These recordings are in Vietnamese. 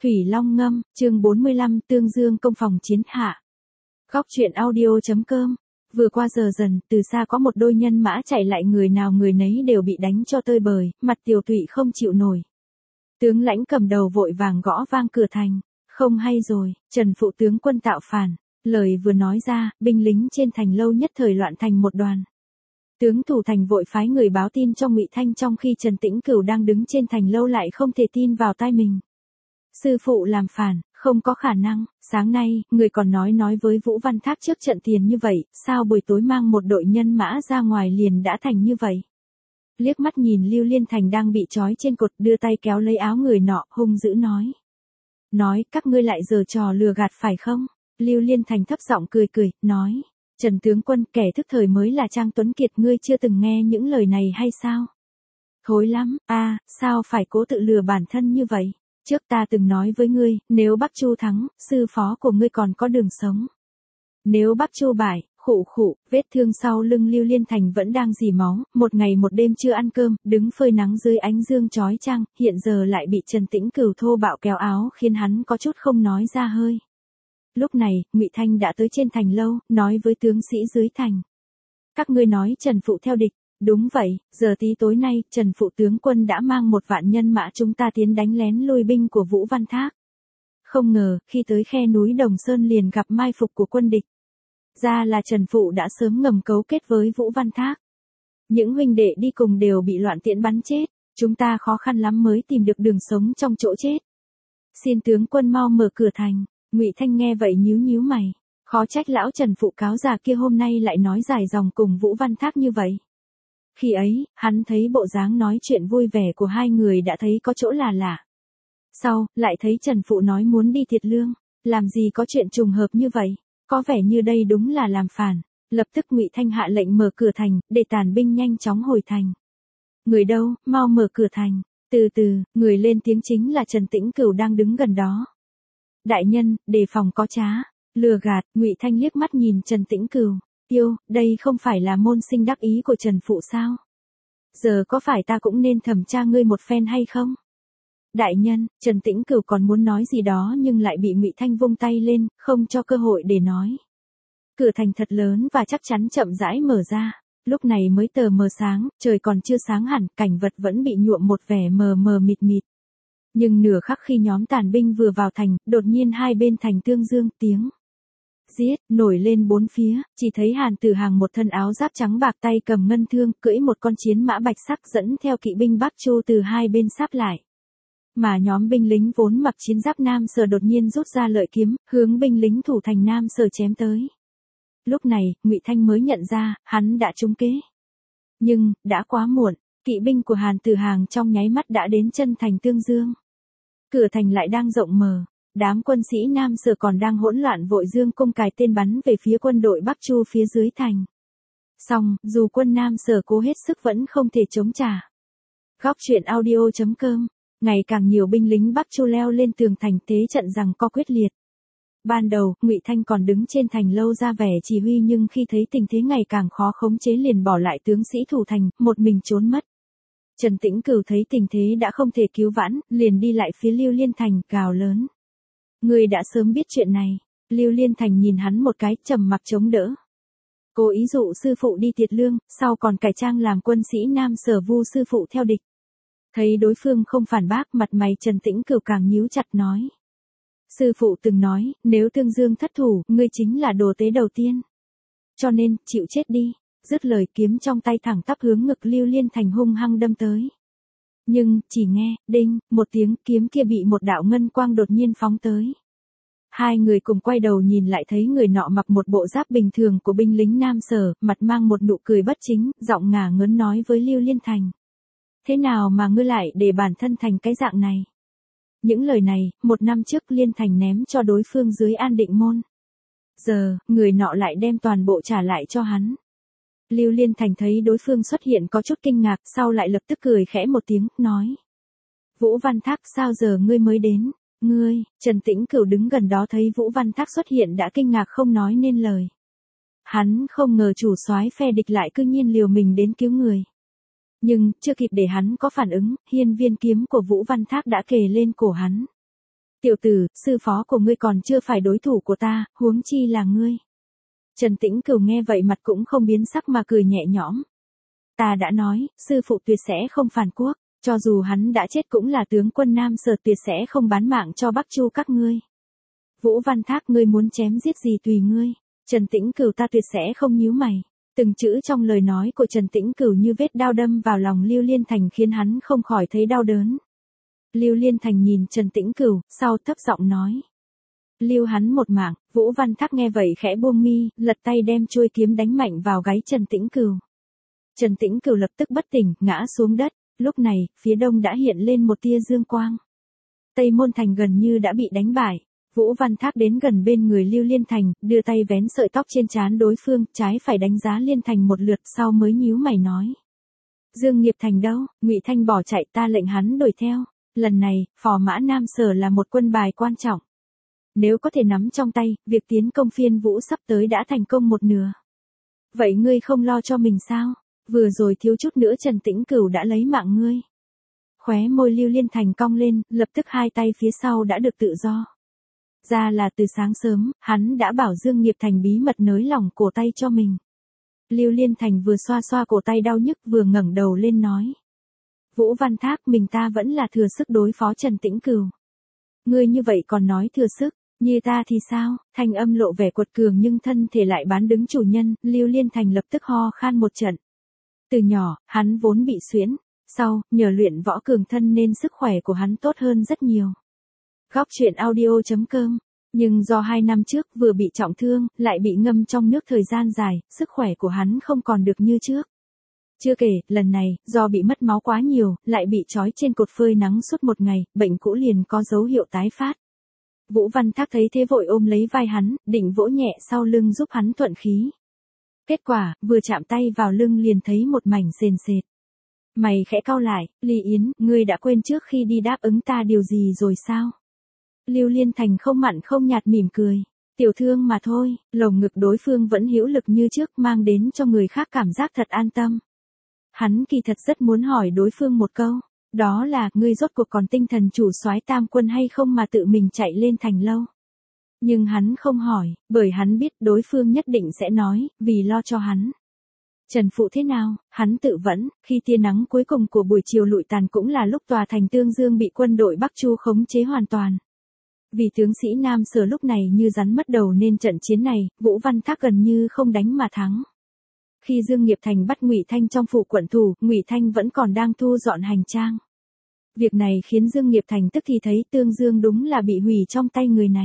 Thủy Long ngâm, chương 45, Tương Dương công phòng chiến hạ. Góc truyện audio.com. Vừa qua giờ dần, từ xa có một đôi nhân mã chạy lại, người nào người nấy đều bị đánh cho tơi bời, mặt Tiểu Thụy không chịu nổi. Tướng lãnh cầm đầu vội vàng gõ vang cửa thành. Không hay rồi, Trần phụ tướng quân tạo phản. Lời vừa nói ra, binh lính trên thành lâu nhất thời loạn thành một đoàn. Tướng thủ thành vội phái người báo tin cho Ngụy Thanh, trong khi Trần Tĩnh Cửu đang đứng trên thành lâu lại không thể tin vào tai mình. Sư phụ làm phản, không có khả năng, sáng nay, người còn nói với Vũ Văn Thác trước trận tiền như vậy, sao buổi tối mang một đội nhân mã ra ngoài liền đã thành như vậy. Liếc mắt nhìn Lưu Liên Thành đang bị trói trên cột, đưa tay kéo lấy áo người nọ, hung dữ nói, các ngươi lại giở trò lừa gạt phải không? Lưu Liên Thành thấp giọng cười, nói, Trần tướng quân, kẻ thức thời mới là Trang Tuấn Kiệt, ngươi chưa từng nghe những lời này hay sao? Thối lắm, sao phải cố tự lừa bản thân như vậy? Trước ta từng nói với ngươi, nếu Bắc Chu thắng, sư phó của ngươi còn có đường sống. Nếu Bắc Chu bại, vết thương sau lưng Lưu Liên Thành vẫn đang rỉ máu, một ngày một đêm chưa ăn cơm, đứng phơi nắng dưới ánh dương chói chang, hiện giờ lại bị Trần Tĩnh Cửu thô bạo kéo áo khiến hắn có chút không nói ra hơi. Lúc này, Ngụy Thanh đã tới trên thành lâu, nói với tướng sĩ dưới thành. Các ngươi nói Trần phụ theo địch. Đúng vậy, giờ tí tối nay, Trần phụ tướng quân đã mang 1 vạn nhân mã chúng ta tiến đánh lén lui binh của Vũ Văn Thác. Không ngờ, khi tới khe núi Đồng Sơn liền gặp mai phục của quân địch. Ra là Trần phụ đã sớm ngầm cấu kết với Vũ Văn Thác. Những huynh đệ đi cùng đều bị loạn tiễn bắn chết, chúng ta khó khăn lắm mới tìm được đường sống trong chỗ chết. Xin tướng quân mau mở cửa thành. Ngụy Thanh nghe vậy nhíu mày, khó trách lão Trần phụ cáo già kia hôm nay lại nói dài dòng cùng Vũ Văn Thác như vậy. Khi ấy, hắn thấy bộ dáng nói chuyện vui vẻ của hai người đã thấy có chỗ là lạ. Sau, lại thấy Trần phụ nói muốn đi Thiệt Lương, làm gì có chuyện trùng hợp như vậy, có vẻ như đây đúng là làm phản. Lập tức Ngụy Thanh hạ lệnh mở cửa thành, để tàn binh nhanh chóng hồi thành. Người đâu, mau mở cửa thành. Từ từ, người lên tiếng chính là Trần Tĩnh Cửu đang đứng gần đó. Đại nhân, đề phòng có trá, lừa gạt. Ngụy Thanh liếc mắt nhìn Trần Tĩnh Cửu. Đây không phải là môn sinh đắc ý của Trần phụ sao? Giờ có phải ta cũng nên thẩm tra ngươi một phen hay không? Đại nhân, Trần Tĩnh Cửu còn muốn nói gì đó nhưng lại bị Ngụy Thanh vung tay lên, không cho cơ hội để nói. Cửa thành thật lớn và chắc chắn chậm rãi mở ra. Lúc này mới tờ mờ sáng, trời còn chưa sáng hẳn, cảnh vật vẫn bị nhuộm một vẻ mờ mờ mịt. Nhưng nửa khắc khi nhóm tàn binh vừa vào thành, đột nhiên hai bên thành Tương Dương tiếng giết nổi lên bốn phía, chỉ thấy Hàn Tử Hàng một thân áo giáp trắng bạc, tay cầm ngân thương, cưỡi một con chiến mã bạch sắc, dẫn theo kỵ binh Bắc Chu từ hai bên sáp lại. Mà nhóm binh lính vốn mặc chiến giáp Nam Sở đột nhiên rút ra lợi kiếm, hướng binh lính thủ thành Nam Sở chém tới. Lúc này, Ngụy Thanh mới nhận ra, hắn đã trúng kế. Nhưng, đã quá muộn, kỵ binh của Hàn Tử Hàng trong nháy mắt đã đến chân thành Tương Dương. Cửa thành lại đang rộng mở. Đám quân sĩ Nam Sở còn đang hỗn loạn vội dương cung cài tên bắn về phía quân đội Bắc Chu phía dưới thành. Song, dù quân Nam Sở cố hết sức vẫn không thể chống trả. Góc truyện audio.com. Ngày càng nhiều binh lính Bắc Chu leo lên tường thành, thế trận giằng co quyết liệt. Ban đầu, Ngụy Thanh còn đứng trên thành lâu ra vẻ chỉ huy, nhưng khi thấy tình thế ngày càng khó khống chế liền bỏ lại tướng sĩ thủ thành, một mình trốn mất. Trần Tĩnh Cửu thấy tình thế đã không thể cứu vãn, liền đi lại phía Lưu Liên Thành, gào lớn. Ngươi đã sớm biết chuyện này. Lưu Liên Thành nhìn hắn một cái, trầm mặc chống đỡ. Cố ý dụ sư phụ đi Thiệt Lương, sau còn cải trang làm quân sĩ Nam Sở vu sư phụ theo địch. Thấy đối phương không phản bác, mặt mày Trần Tĩnh Cửu càng nhíu chặt nói. Sư phụ từng nói, nếu Tương Dương thất thủ, ngươi chính là đồ tế đầu tiên. Cho nên, chịu chết đi. Dứt lời, kiếm trong tay thẳng tắp hướng ngực Lưu Liên Thành hung hăng đâm tới. Nhưng, chỉ nghe, đinh, một tiếng, kiếm kia bị một đạo ngân quang đột nhiên phóng tới. Hai người cùng quay đầu nhìn lại thấy người nọ mặc một bộ giáp bình thường của binh lính Nam Sở, mặt mang một nụ cười bất chính, giọng ngả ngớn nói với Lưu Liên Thành. Thế nào mà ngươi lại để bản thân thành cái dạng này? Những lời này, 1 năm trước Liên Thành ném cho đối phương dưới An Định Môn. Giờ, người nọ lại đem toàn bộ trả lại cho hắn. Lưu Liên Thành thấy đối phương xuất hiện có chút kinh ngạc, sau lại lập tức cười khẽ một tiếng, nói. Vũ Văn Thác, sao giờ ngươi mới đến? Ngươi, Trần Tĩnh Cửu đứng gần đó thấy Vũ Văn Thác xuất hiện đã kinh ngạc không nói nên lời. Hắn không ngờ chủ soái phe địch lại cư nhiên liều mình đến cứu người. Nhưng, chưa kịp để hắn có phản ứng, hiên viên kiếm của Vũ Văn Thác đã kề lên cổ hắn. Tiểu tử, sư phó của ngươi còn chưa phải đối thủ của ta, huống chi là ngươi. Trần Tĩnh Cửu nghe vậy mặt cũng không biến sắc mà cười nhẹ nhõm. Ta đã nói, sư phụ tuyệt sẽ không phản quốc, cho dù hắn đã chết cũng là tướng quân Nam Sở, tuyệt sẽ không bán mạng cho Bắc Chu các ngươi. Vũ Văn Thác, ngươi muốn chém giết gì tùy ngươi. Trần Tĩnh Cửu, ta tuyệt sẽ không nhíu mày. Từng chữ trong lời nói của Trần Tĩnh Cửu như vết đao đâm vào lòng Lưu Liên Thành khiến hắn không khỏi thấy đau đớn. Lưu Liên Thành nhìn Trần Tĩnh Cửu, sau thấp giọng nói. Lưu hắn một mạng. Vũ Văn Thác nghe vậy khẽ buông mi, lật tay đem chuôi kiếm đánh mạnh vào gáy Trần Tĩnh Cửu. Trần Tĩnh Cửu lập tức bất tỉnh, ngã xuống đất. Lúc này, phía đông đã hiện lên một tia dương quang. Tây Môn Thành gần như đã bị đánh bại. Vũ Văn Thác đến gần bên người Lưu Liên Thành, đưa tay vén sợi tóc trên trán đối phương, trái phải đánh giá Liên Thành một lượt, sau mới nhíu mày nói. Dương Nghiệp Thành đâu? Ngụy Thanh bỏ chạy, ta lệnh hắn đuổi theo. Lần này, phò mã Nam Sở là một quân bài quan trọng. Nếu có thể nắm trong tay, việc tiến công Phiên Vũ sắp tới đã thành công một nửa. Vậy ngươi không lo cho mình sao? Vừa rồi thiếu chút nữa Trần Tĩnh Cửu đã lấy mạng ngươi. Khóe môi Lưu Liên Thành cong lên, lập tức hai tay phía sau đã được tự do. Ra là từ sáng sớm, hắn đã bảo Dương Nghiệp Thành bí mật nới lỏng cổ tay cho mình. Lưu Liên Thành vừa xoa xoa cổ tay đau nhức vừa ngẩng đầu lên nói. Vũ Văn Thác, mình ta vẫn là thừa sức đối phó Trần Tĩnh Cửu. Ngươi như vậy còn nói thừa sức, như ta thì sao? Thanh âm lộ vẻ quật cường nhưng thân thể lại bán đứng chủ nhân, Lưu Liên Thành lập tức ho khan một trận. Từ nhỏ, hắn vốn bị suyễn, sau, nhờ luyện võ cường thân nên sức khỏe của hắn tốt hơn rất nhiều. Góc truyện audio.com. Nhưng do 2 năm trước vừa bị trọng thương, lại bị ngâm trong nước thời gian dài, sức khỏe của hắn không còn được như trước. Chưa kể, lần này, do bị mất máu quá nhiều, lại bị trói trên cột phơi nắng suốt một ngày, bệnh cũ liền có dấu hiệu tái phát. Vũ Văn Thác thấy thế vội ôm lấy vai hắn, định vỗ nhẹ sau lưng giúp hắn thuận khí. Kết quả, vừa chạm tay vào lưng liền thấy một mảnh sền sệt. Mày khẽ cau lại, Lý Yến, ngươi đã quên trước khi đi đáp ứng ta điều gì rồi sao? Lưu Liên Thành không mặn không nhạt mỉm cười. Tiểu thương mà thôi, lồng ngực đối phương vẫn hữu lực như trước, mang đến cho người khác cảm giác thật an tâm. Hắn kỳ thật rất muốn hỏi đối phương một câu, đó là, ngươi rốt cuộc còn tinh thần chủ soái Tam Quân hay không mà tự mình chạy lên thành lâu. Nhưng hắn không hỏi, bởi hắn biết đối phương nhất định sẽ nói, vì lo cho hắn. Trần Phụ thế nào? Hắn tự vẫn, khi tia nắng cuối cùng của buổi chiều lụi tàn cũng là lúc tòa thành Tương Dương bị quân đội Bắc Chu khống chế hoàn toàn. Vì tướng sĩ Nam Sở lúc này như rắn mất đầu nên trận chiến này, Vũ Văn Thác gần như không đánh mà thắng. Khi Dương Nghiệp Thành bắt Ngụy Thanh trong phủ quận thủ, Ngụy Thanh vẫn còn đang thu dọn hành trang. Việc này khiến Dương Nghiệp Thành tức thì thấy Tương Dương đúng là bị hủy trong tay người này.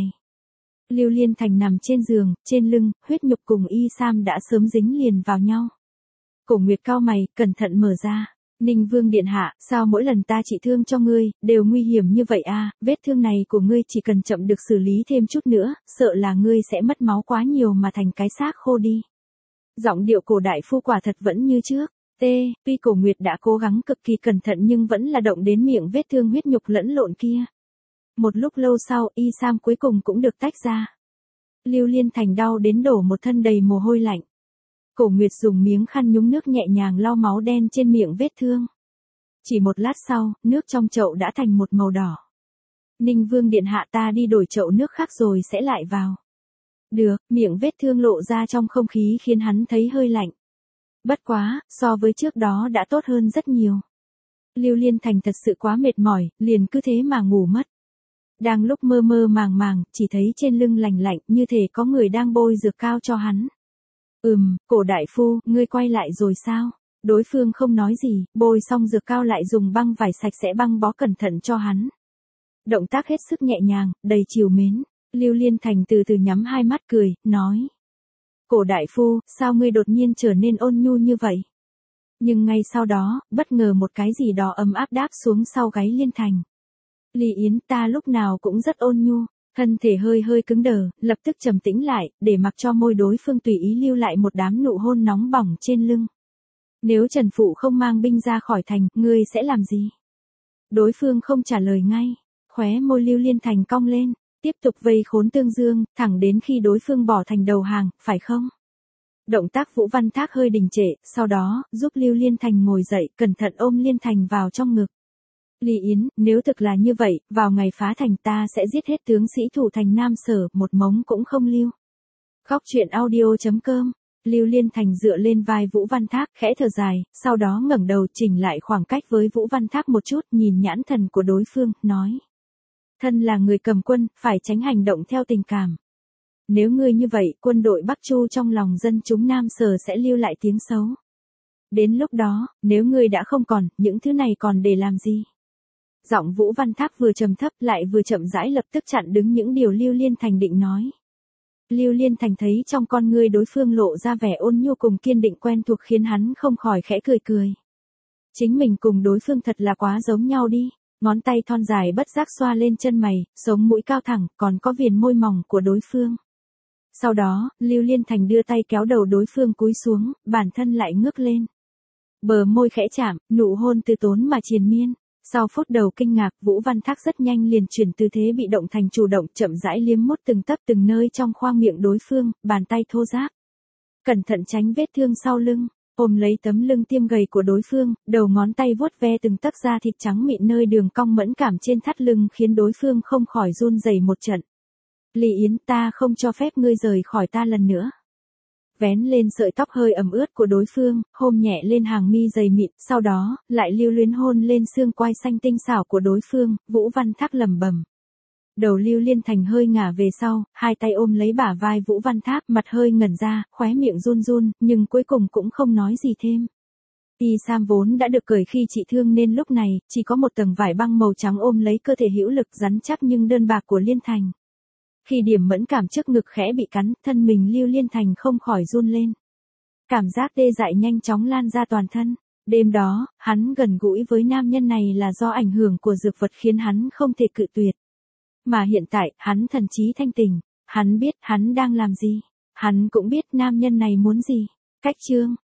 Lưu Liên Thành nằm trên giường, trên lưng, huyết nhục cùng y sam đã sớm dính liền vào nhau. Cổ Nguyệt cau mày, cẩn thận mở ra. Ninh Vương điện hạ, sao mỗi lần ta trị thương cho ngươi, đều nguy hiểm như vậy à? Vết thương này của ngươi chỉ cần chậm được xử lý thêm chút nữa, sợ là ngươi sẽ mất máu quá nhiều mà thành cái xác khô đi. Giọng điệu Cổ đại phu quả thật vẫn như trước. Tuy Cổ Nguyệt đã cố gắng cực kỳ cẩn thận nhưng vẫn là động đến miệng vết thương huyết nhục lẫn lộn kia. Một lúc lâu sau, y sam cuối cùng cũng được tách ra. Lưu Liên Thành đau đến đổ một thân đầy mồ hôi lạnh. Cổ Nguyệt dùng miếng khăn nhúng nước nhẹ nhàng lau máu đen trên miệng vết thương. Chỉ một lát sau, nước trong chậu đã thành một màu đỏ. Ninh Vương điện hạ, ta đi đổi chậu nước khác rồi sẽ lại vào. Được, miệng vết thương lộ ra trong không khí khiến hắn thấy hơi lạnh. Bất quá, so với trước đó đã tốt hơn rất nhiều. Lưu Liên Thành thật sự quá mệt mỏi, liền cứ thế mà ngủ mất. Đang lúc mơ mơ màng màng, chỉ thấy trên lưng lành lạnh như thể có người đang bôi dược cao cho hắn. Cổ đại phu, ngươi quay lại rồi sao? Đối phương không nói gì, bôi xong dược cao lại dùng băng vải sạch sẽ băng bó cẩn thận cho hắn. Động tác hết sức nhẹ nhàng, đầy trìu mến. Lưu Liên Thành từ từ nhắm hai mắt cười, nói. Cổ đại phu, sao ngươi đột nhiên trở nên ôn nhu như vậy? Nhưng ngay sau đó, bất ngờ một cái gì đó ấm áp đáp xuống sau gáy Liên Thành. Lý Yến, ta lúc nào cũng rất ôn nhu. Thân thể hơi hơi cứng đờ, lập tức trầm tĩnh lại, để mặc cho môi đối phương tùy ý lưu lại một đám nụ hôn nóng bỏng trên lưng. Nếu Trần Phụ không mang binh ra khỏi thành, ngươi sẽ làm gì? Đối phương không trả lời ngay. Khóe môi Lưu Liên Thành cong lên, tiếp tục vây khốn Tương Dương, thẳng đến khi đối phương bỏ thành đầu hàng, phải không? Động tác Vũ Văn Thác hơi đình trệ, sau đó, giúp Lưu Liên Thành ngồi dậy, cẩn thận ôm Liên Thành vào trong ngực. Ly Yến, nếu thực là như vậy, vào ngày phá thành ta sẽ giết hết tướng sĩ thủ thành Nam Sở, một mống cũng không lưu. Khóc chuyện audio.com. Lưu Liên Thành dựa lên vai Vũ Văn Thác, khẽ thở dài, sau đó ngẩng đầu chỉnh lại khoảng cách với Vũ Văn Thác một chút, nhìn nhãn thần của đối phương, nói. Thân là người cầm quân, phải tránh hành động theo tình cảm. Nếu ngươi như vậy, quân đội Bắc Chu trong lòng dân chúng Nam Sở sẽ lưu lại tiếng xấu. Đến lúc đó, nếu ngươi đã không còn, những thứ này còn để làm gì? Giọng Vũ Văn Thác vừa trầm thấp lại vừa chậm rãi lập tức chặn đứng những điều Lưu Liên Thành định nói. Lưu Liên Thành thấy trong con ngươi đối phương lộ ra vẻ ôn nhu cùng kiên định quen thuộc khiến hắn không khỏi khẽ cười cười. Chính mình cùng đối phương thật là quá giống nhau đi. Ngón tay thon dài bất giác xoa lên chân mày, sống mũi cao thẳng, còn có viền môi mỏng của đối phương. Sau đó, Lưu Liên Thành đưa tay kéo đầu đối phương cúi xuống, bản thân lại ngước lên. Bờ môi khẽ chạm, nụ hôn từ tốn mà triền miên. Sau phút đầu kinh ngạc, Vũ Văn Thác rất nhanh liền chuyển tư thế bị động thành chủ động, chậm rãi liếm mút từng tấc từng nơi trong khoang miệng đối phương, bàn tay thô ráp. Cẩn thận tránh vết thương sau lưng, ôm lấy tấm lưng tiêm gầy của đối phương, đầu ngón tay vuốt ve từng tấc da thịt trắng mịn nơi đường cong mẫn cảm trên thắt lưng khiến đối phương không khỏi run rẩy một trận. Ly Yến, ta không cho phép ngươi rời khỏi ta lần nữa. Vén lên sợi tóc hơi ẩm ướt của đối phương, hôn nhẹ lên hàng mi dày mịn, sau đó, lại lưu luyến hôn lên xương quai xanh tinh xảo của đối phương, Vũ Văn Thác lẩm bẩm. Đầu Lưu Liên Thành hơi ngả về sau, hai tay ôm lấy bả vai Vũ Văn Thác, mặt hơi ngẩn ra, khóe miệng run run, nhưng cuối cùng cũng không nói gì thêm. Y sam vốn đã được cởi khi trị thương nên lúc này, chỉ có một tầng vải băng màu trắng ôm lấy cơ thể hữu lực rắn chắc nhưng đơn bạc của Liên Thành. Khi điểm mẫn cảm trước ngực khẽ bị cắn, thân mình Lưu Liên Thành không khỏi run lên. Cảm giác tê dại nhanh chóng lan ra toàn thân. Đêm đó, hắn gần gũi với nam nhân này là do ảnh hưởng của dược vật khiến hắn không thể cự tuyệt. Mà hiện tại, hắn thần trí thanh tỉnh. Hắn biết hắn đang làm gì. Hắn cũng biết nam nhân này muốn gì. Cách chương.